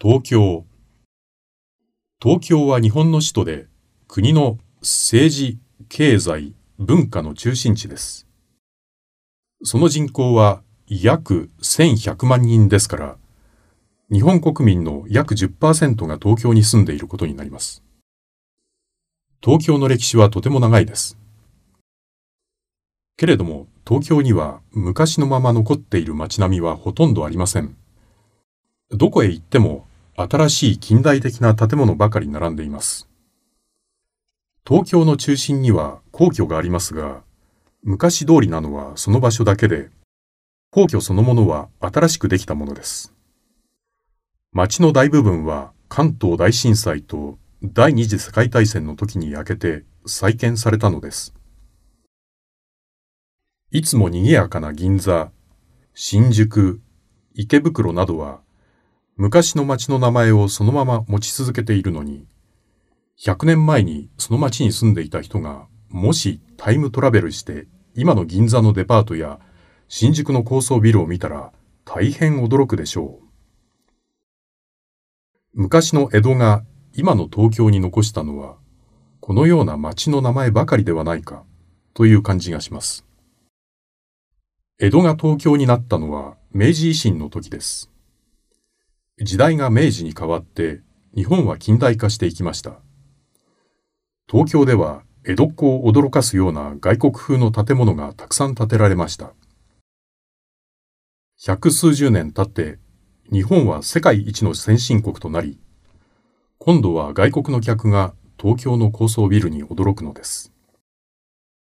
東京。東京は日本の首都で、国の政治、経済、文化の中心地です。その人口は約1100万人ですから、日本国民の約 10% が東京に住んでいることになります。東京の歴史はとても長いです。けれども、東京には昔のまま残っている街並みはほとんどありません。どこへ行っても新しい近代的な建物ばかり並んでいます。東京の中心には皇居がありますが、昔通りなのはその場所だけで、皇居そのものは新しくできたものです。街の大部分は関東大震災と第二次世界大戦の時に焼けて再建されたのです。いつも賑やかな銀座、新宿、池袋などは、昔の町の名前をそのまま持ち続けているのに、100年前にその町に住んでいた人が、もしタイムトラベルして今の銀座のデパートや新宿の高層ビルを見たら大変驚くでしょう。昔の江戸が今の東京に残したのは、このような町の名前ばかりではないかという感じがします。江戸が東京になったのは明治維新の時です。時代が明治に変わって日本は近代化していきました。東京では江戸っ子を驚かすような外国風の建物がたくさん建てられました。百数十年経って日本は世界一の先進国となり、今度は外国の客が東京の高層ビルに驚くのです。